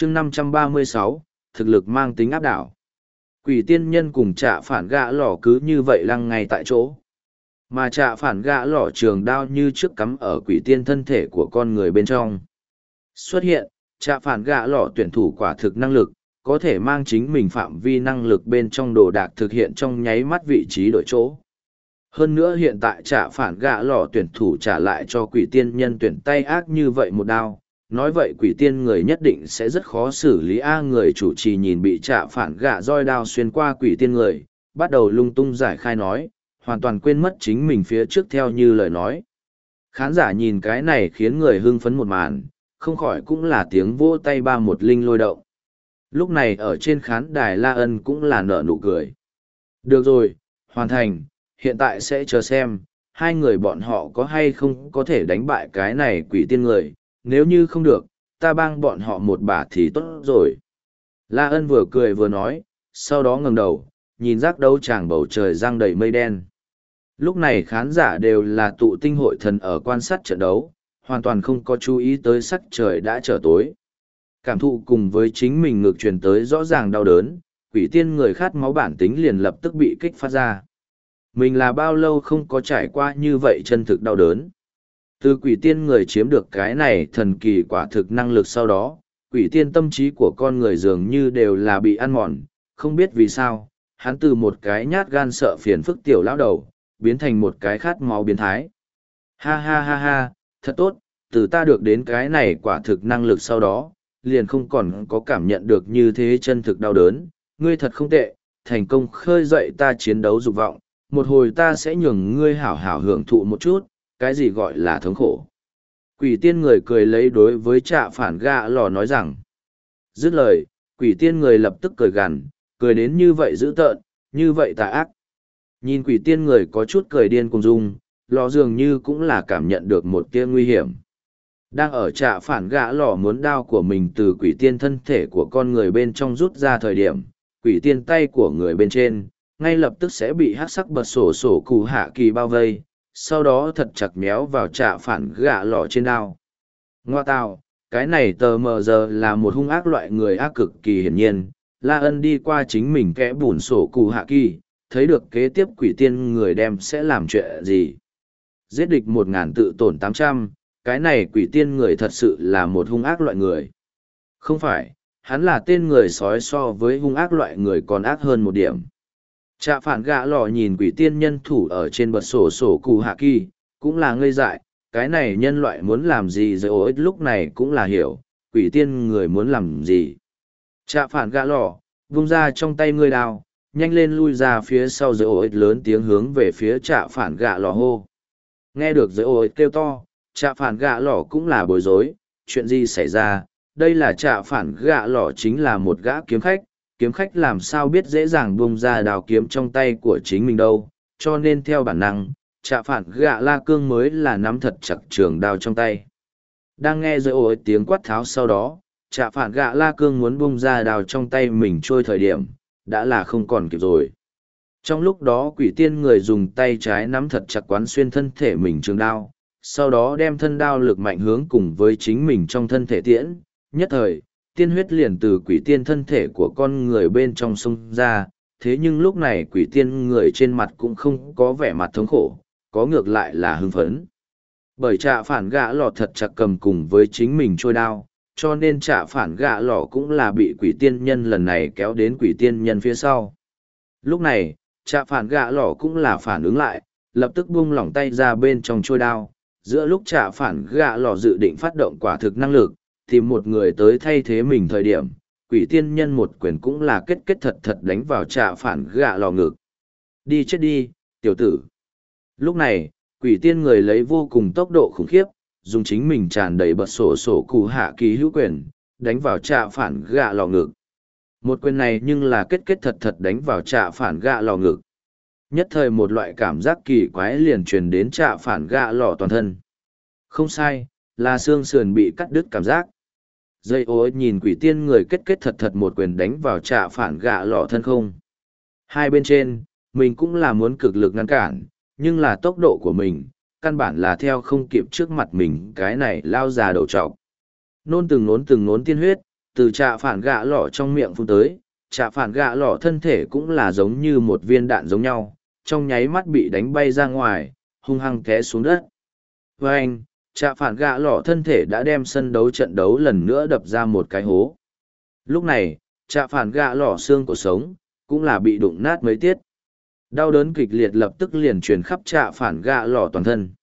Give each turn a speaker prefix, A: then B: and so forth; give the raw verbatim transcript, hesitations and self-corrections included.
A: chương năm trăm ba mươi sáu, thực lực mang tính áp đảo. Quỷ tiên nhân cùng trạ phản gã lỏ cứ như vậy lăng ngay tại chỗ. Mà trạ phản gã lỏ trường đao như trước cắm ở quỷ tiên thân thể của con người bên trong. Xuất hiện, trạ phản gã lỏ tuyển thủ quả thực năng lực, có thể mang chính mình phạm vi năng lực bên trong đồ đạc thực hiện trong nháy mắt vị trí đổi chỗ. Hơn nữa hiện tại trạ phản gã lỏ tuyển thủ trả lại cho quỷ tiên nhân tuyển tay ác như vậy một đao. Nói vậy quỷ tiên người nhất định sẽ rất khó xử lý A người chủ trì nhìn bị trạ phản gã roi đao xuyên qua quỷ tiên người, bắt đầu lung tung giải khai nói, hoàn toàn quên mất chính mình phía trước theo như lời nói. Khán giả nhìn cái này khiến người hưng phấn một màn, không khỏi cũng là tiếng vỗ tay ba một linh lôi động. Lúc này ở trên khán đài La Ân cũng là nở nụ cười. Được rồi, hoàn thành, hiện tại sẽ chờ xem, hai người bọn họ có hay không có thể đánh bại cái này quỷ tiên người, nếu như không được, ta bang bọn họ một bà thì tốt rồi. La Ân vừa cười vừa nói, sau đó ngẩng đầu, nhìn rác đấu tràng bầu trời giăng đầy mây đen. Lúc này khán giả đều là tụ tinh hội thần ở quan sát trận đấu, hoàn toàn không có chú ý tới sắc trời đã trở tối. Cảm thụ cùng với chính mình ngược truyền tới rõ ràng đau đớn, quỷ tiên người khát máu bản tính liền lập tức bị kích phát ra. Mình là bao lâu không có trải qua như vậy chân thực đau đớn. Từ quỷ tiên người chiếm được cái này thần kỳ quả thực năng lực sau đó, quỷ tiên tâm trí của con người dường như đều là bị ăn mòn, không biết vì sao, hắn từ một cái nhát gan sợ phiền phức tiểu lão đầu, biến thành một cái khát máu biến thái. Ha ha ha ha, thật tốt, từ ta được đến cái này quả thực năng lực sau đó, liền không còn có cảm nhận được như thế chân thực đau đớn, ngươi thật không tệ, thành công khơi dậy ta chiến đấu dục vọng, một hồi ta sẽ nhường ngươi hảo hảo hưởng thụ một chút, cái gì gọi là thống khổ. Quỷ tiên người cười lấy đối với trạ phản gã lò nói rằng. Dứt lời, quỷ tiên người lập tức cười gằn, cười đến như vậy dữ tợn, như vậy tà ác. Nhìn quỷ tiên người có chút cười điên cùng dung, lò dường như cũng là cảm nhận được một tia nguy hiểm. Đang ở trạ phản gã lò muốn đao của mình từ quỷ tiên thân thể của con người bên trong rút ra thời điểm, quỷ tiên tay của người bên trên, ngay lập tức sẽ bị hát sắc bật sổ sổ cụ hạ kỳ bao vây, sau đó thật chặt méo vào trạ phản gã lò trên đao. Ngoa tào, cái này tờ mờ giờ là một hung ác loại người ác cực kỳ hiển nhiên, La Ân đi qua chính mình kẽ bùn sổ cụ hạ kỳ, thấy được kế tiếp quỷ tiên người đem sẽ làm chuyện gì. Giết địch một ngàn tự tổn tám trăm, cái này quỷ tiên người thật sự là một hung ác loại người. Không phải, hắn là tên người sói so với hung ác loại người còn ác hơn một điểm. Trạ phản gã lò nhìn quỷ tiên nhân thủ ở trên bật sổ sổ cụ hạ kỳ, cũng là ngây dại, cái này nhân loại muốn làm gì rồi ích lúc này cũng là hiểu, quỷ tiên người muốn làm gì. Trạ phản gã lò, vung ra trong tay ngươi đao, nhanh lên lui ra phía sau rồi ích lớn tiếng hướng về phía trạ phản gã lò hô. Nghe được rồi ích kêu to, trạ phản gã lò cũng là bối rối, chuyện gì xảy ra, đây là trạ phản gã lò chính là một gã kiếm khách. Kiếm khách làm sao biết dễ dàng bung ra đào kiếm trong tay của chính mình đâu, cho nên theo bản năng, trạ phản gã la cương mới là nắm thật chặt trường đao trong tay. Đang nghe rồi ôi tiếng quát tháo sau đó, trạ phản gã la cương muốn bung ra đào trong tay mình trôi thời điểm, đã là không còn kịp rồi. Trong lúc đó quỷ tiên người dùng tay trái nắm thật chặt quán xuyên thân thể mình trường đao, sau đó đem thân đao lực mạnh hướng cùng với chính mình trong thân thể tiễn, nhất thời tiên huyết liền từ quỷ tiên thân thể của con người bên trong sông ra, thế nhưng lúc này quỷ tiên người trên mặt cũng không có vẻ mặt thống khổ, có ngược lại là hưng phấn. Bởi trạ phản gã lò thật chặt cầm cùng với chính mình trôi đao, cho nên trạ phản gã lò cũng là bị quỷ tiên nhân lần này kéo đến quỷ tiên nhân phía sau. Lúc này, trạ phản gã lò cũng là phản ứng lại, lập tức buông lỏng tay ra bên trong trôi đao, giữa lúc trạ phản gã lò dự định phát động quả thực năng lực, tìm một người tới thay thế mình thời điểm, quỷ tiên nhân một quyền cũng là kết kết thật thật đánh vào trạ phản gã lò ngực. Đi chết đi, tiểu tử. Lúc này, quỷ tiên người lấy vô cùng tốc độ khủng khiếp, dùng chính mình tràn đầy bật sổ sổ cụ hạ kỳ hữu quyền, đánh vào trạ phản gã lò ngực. Một quyền này nhưng là kết kết thật thật đánh vào trạ phản gã lò ngực. Nhất thời một loại cảm giác kỳ quái liền truyền đến trạ phản gã lò toàn thân. Không sai, là xương sườn bị cắt đứt cảm giác. Dây ối nhìn quỷ tiên người kết kết thật thật một quyền đánh vào trạ phản gã lò thân không. Hai bên trên, mình cũng là muốn cực lực ngăn cản, nhưng là tốc độ của mình, căn bản là theo không kịp trước mặt mình cái này lao già đầu trọc. Nôn từng nốn từng nốn tiên huyết, từ trạ phản gạ lỏ trong miệng phun tới, trạ phản gạ lỏ thân thể cũng là giống như một viên đạn giống nhau, trong nháy mắt bị đánh bay ra ngoài, hung hăng té xuống đất. Và anh, trạ phản gạ lỏ thân thể đã đem sân đấu trận đấu lần nữa đập ra một cái hố. Lúc này, trạ phản gạ lỏ xương của sống, cũng là bị đụng nát mấy tiết. Đau đớn kịch liệt lập tức liền truyền khắp trạ phản gạ lỏ toàn thân.